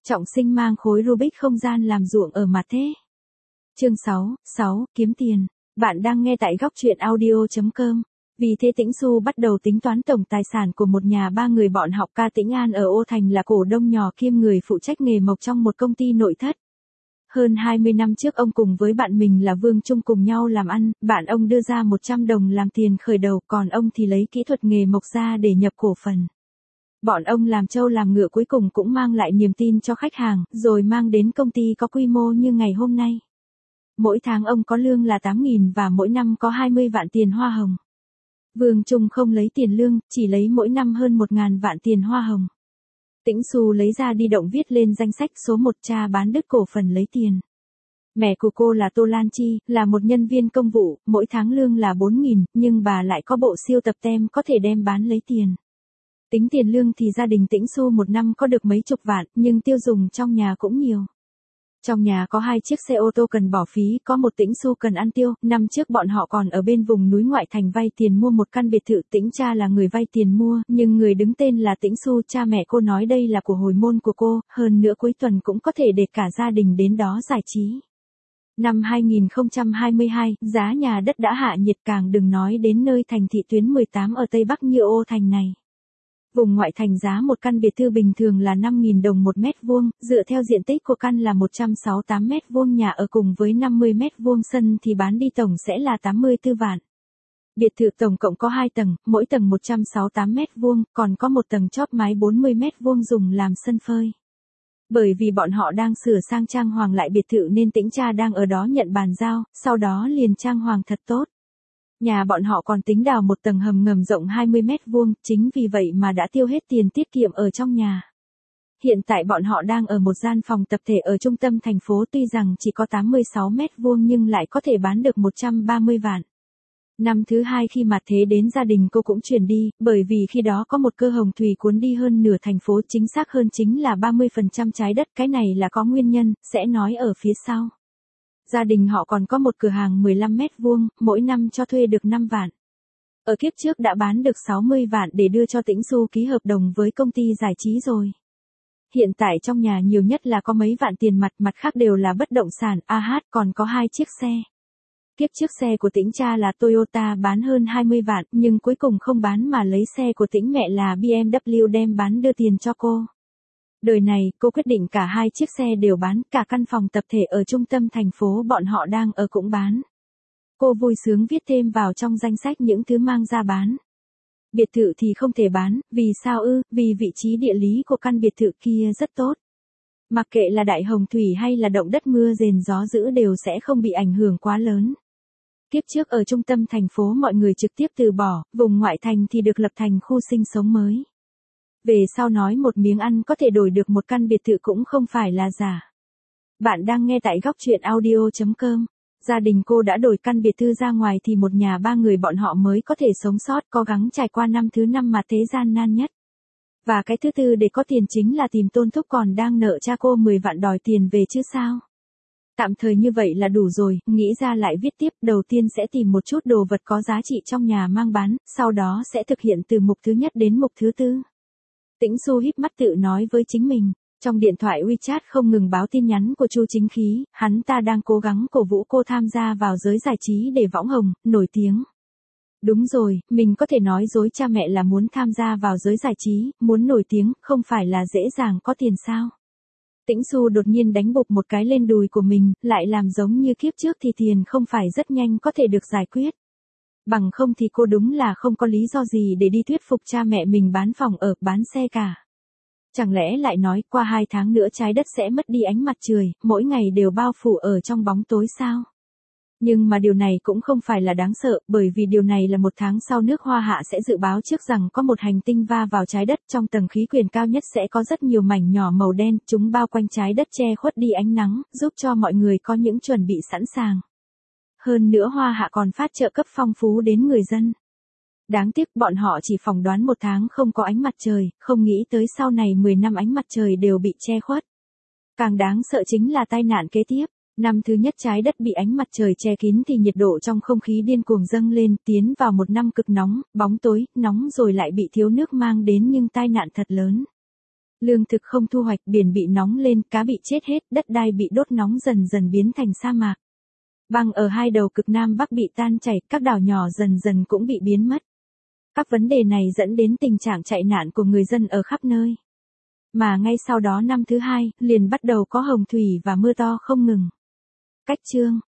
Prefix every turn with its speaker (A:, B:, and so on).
A: Trọng Sinh mang khối Rubik không gian làm ruộng ở mặt thế. Chương 6, kiếm tiền. Bạn đang nghe tại góc truyện audio.com. Vì thế Tĩnh Xu bắt đầu tính toán tổng tài sản của một nhà ba người bọn họ. Ca Tĩnh An ở Ô Thành là cổ đông nhỏ kiêm người phụ trách nghề mộc trong một công ty nội thất. Hơn 20 năm trước ông cùng với bạn mình là Vương Trung cùng nhau làm ăn, bạn ông đưa ra 100 đồng làm tiền khởi đầu, còn ông thì lấy kỹ thuật nghề mộc ra để nhập cổ phần. Bọn ông làm trâu làm ngựa cuối cùng cũng mang lại niềm tin cho khách hàng, rồi mang đến công ty có quy mô như ngày hôm nay. Mỗi tháng ông có lương là 8.000 và mỗi năm có 20 vạn tiền hoa hồng. Vương Trung không lấy tiền lương, chỉ lấy mỗi năm hơn 1.000 vạn tiền hoa hồng. Tĩnh Xu lấy ra di động viết lên danh sách số 1 cha bán đứt cổ phần lấy tiền. Mẹ của cô là Tô Lan Chi, là một nhân viên công vụ, mỗi tháng lương là 4.000, nhưng bà lại có bộ siêu tập tem có thể đem bán lấy tiền. Tính tiền lương thì gia đình Tĩnh Xu một năm có được mấy chục vạn, nhưng tiêu dùng trong nhà cũng nhiều. Trong nhà có 2 chiếc xe ô tô cần bỏ phí, có một Tĩnh Xu cần ăn tiêu, năm trước bọn họ còn ở bên vùng núi ngoại thành vay tiền mua một căn biệt thự. Tĩnh cha là người vay tiền mua, nhưng người đứng tên là Tĩnh Xu. Cha mẹ cô nói đây là của hồi môn của cô, hơn nữa cuối tuần cũng có thể để cả gia đình đến đó giải trí. Năm 2022, giá nhà đất đã hạ nhiệt, càng đừng nói đến nơi thành thị tuyến 18 ở Tây Bắc như Ô Thành này. Vùng ngoại thành giá một căn biệt thự bình thường là 5.000 đồng một mét vuông, dựa theo diện tích của căn là 168 mét vuông nhà ở cùng với 50 mét vuông sân thì bán đi tổng sẽ là 84 vạn. Biệt thự tổng cộng có 2 tầng, mỗi tầng 168 mét vuông, còn có một tầng chóp mái 40 mét vuông dùng làm sân phơi. Bởi vì bọn họ đang sửa sang trang hoàng lại biệt thự nên Tĩnh cha đang ở đó nhận bàn giao, sau đó liền trang hoàng thật tốt. Nhà bọn họ còn tính đào một tầng hầm ngầm rộng 20 mét vuông, chính vì vậy mà đã tiêu hết tiền tiết kiệm ở trong nhà. Hiện tại bọn họ đang ở một gian phòng tập thể ở trung tâm thành phố, tuy rằng chỉ có 86 mét vuông nhưng lại có thể bán được 130 vạn. Năm thứ 2 khi mặt thế đến gia đình cô cũng chuyển đi, bởi vì khi đó có một cơ hồng thủy cuốn đi hơn nửa thành phố, chính xác hơn chính là 30% trái đất, cái này là có nguyên nhân, sẽ nói ở phía sau. Gia đình họ còn có một cửa hàng 15 mét vuông, mỗi năm cho thuê được 5 vạn. Ở kiếp trước đã bán được 60 vạn để đưa cho Tĩnh Xu ký hợp đồng với công ty giải trí rồi. Hiện tại trong nhà nhiều nhất là có mấy vạn tiền mặt, mặt khác đều là bất động sản, còn có 2 chiếc xe. Kiếp trước xe của Tĩnh cha là Toyota bán hơn 20 vạn, nhưng cuối cùng không bán mà lấy xe của Tĩnh mẹ là BMW đem bán đưa tiền cho cô. Đời này, cô quyết định cả 2 chiếc xe đều bán, cả căn phòng tập thể ở trung tâm thành phố bọn họ đang ở cũng bán. Cô vui sướng viết thêm vào trong danh sách những thứ mang ra bán. Biệt thự thì không thể bán, vì sao ư? Vì vị trí địa lý của căn biệt thự kia rất tốt. Mặc kệ là đại hồng thủy hay là động đất mưa rền gió dữ đều sẽ không bị ảnh hưởng quá lớn. Kiếp trước ở trung tâm thành phố mọi người trực tiếp từ bỏ, vùng ngoại thành thì được lập thành khu sinh sống mới. Về sau nói một miếng ăn có thể đổi được một căn biệt thự cũng không phải là giả. Bạn đang nghe tại góc truyện audio.com. Gia đình cô đã đổi căn biệt thự ra ngoài thì một nhà ba người bọn họ mới có thể sống sót, cố gắng trải qua năm thứ 5 mà thế gian nan nhất. Và cái thứ tư để có tiền chính là tìm Tôn Thúc còn đang nợ cha cô 10 vạn đòi tiền về chứ sao. Tạm thời như vậy là đủ rồi, nghĩ ra lại viết tiếp, đầu tiên sẽ tìm một chút đồ vật có giá trị trong nhà mang bán, sau đó sẽ thực hiện từ mục thứ nhất đến mục thứ tư. Tĩnh Xu híp mắt tự nói với chính mình, trong điện thoại WeChat không ngừng báo tin nhắn của Chu Chính Khí, hắn ta đang cố gắng cổ vũ cô tham gia vào giới giải trí để võng hồng, nổi tiếng. Đúng rồi, mình có thể nói dối cha mẹ là muốn tham gia vào giới giải trí, muốn nổi tiếng, không phải là dễ dàng có tiền sao. Tĩnh Xu đột nhiên đánh bụp một cái lên đùi của mình, lại làm giống như kiếp trước thì tiền không phải rất nhanh có thể được giải quyết. Bằng không thì cô đúng là không có lý do gì để đi thuyết phục cha mẹ mình bán phòng ở, bán xe cả. Chẳng lẽ lại nói qua 2 tháng nữa trái đất sẽ mất đi ánh mặt trời, mỗi ngày đều bao phủ ở trong bóng tối sao? Nhưng mà điều này cũng không phải là đáng sợ, bởi vì điều này là 1 tháng sau nước Hoa Hạ sẽ dự báo trước rằng có một hành tinh va vào trái đất, trong tầng khí quyển cao nhất sẽ có rất nhiều mảnh nhỏ màu đen, chúng bao quanh trái đất che khuất đi ánh nắng, giúp cho mọi người có những chuẩn bị sẵn sàng. Hơn nữa Hoa Hạ còn phát trợ cấp phong phú đến người dân. Đáng tiếc bọn họ chỉ phỏng đoán 1 tháng không có ánh mặt trời, không nghĩ tới sau này 10 năm ánh mặt trời đều bị che khuất. Càng đáng sợ chính là tai nạn kế tiếp. Năm thứ nhất trái đất bị ánh mặt trời che kín thì nhiệt độ trong không khí điên cuồng dâng lên, tiến vào một năm cực nóng, bóng tối, nóng rồi lại bị thiếu nước mang đến nhưng tai nạn thật lớn. Lương thực không thu hoạch, biển bị nóng lên, cá bị chết hết, đất đai bị đốt nóng dần dần biến thành sa mạc. Băng ở hai đầu cực Nam Bắc bị tan chảy, các đảo nhỏ dần dần cũng bị biến mất. Các vấn đề này dẫn đến tình trạng chạy nạn của người dân ở khắp nơi. Mà ngay sau đó năm thứ hai, liền bắt đầu có hồng thủy và mưa to không ngừng. Cách chương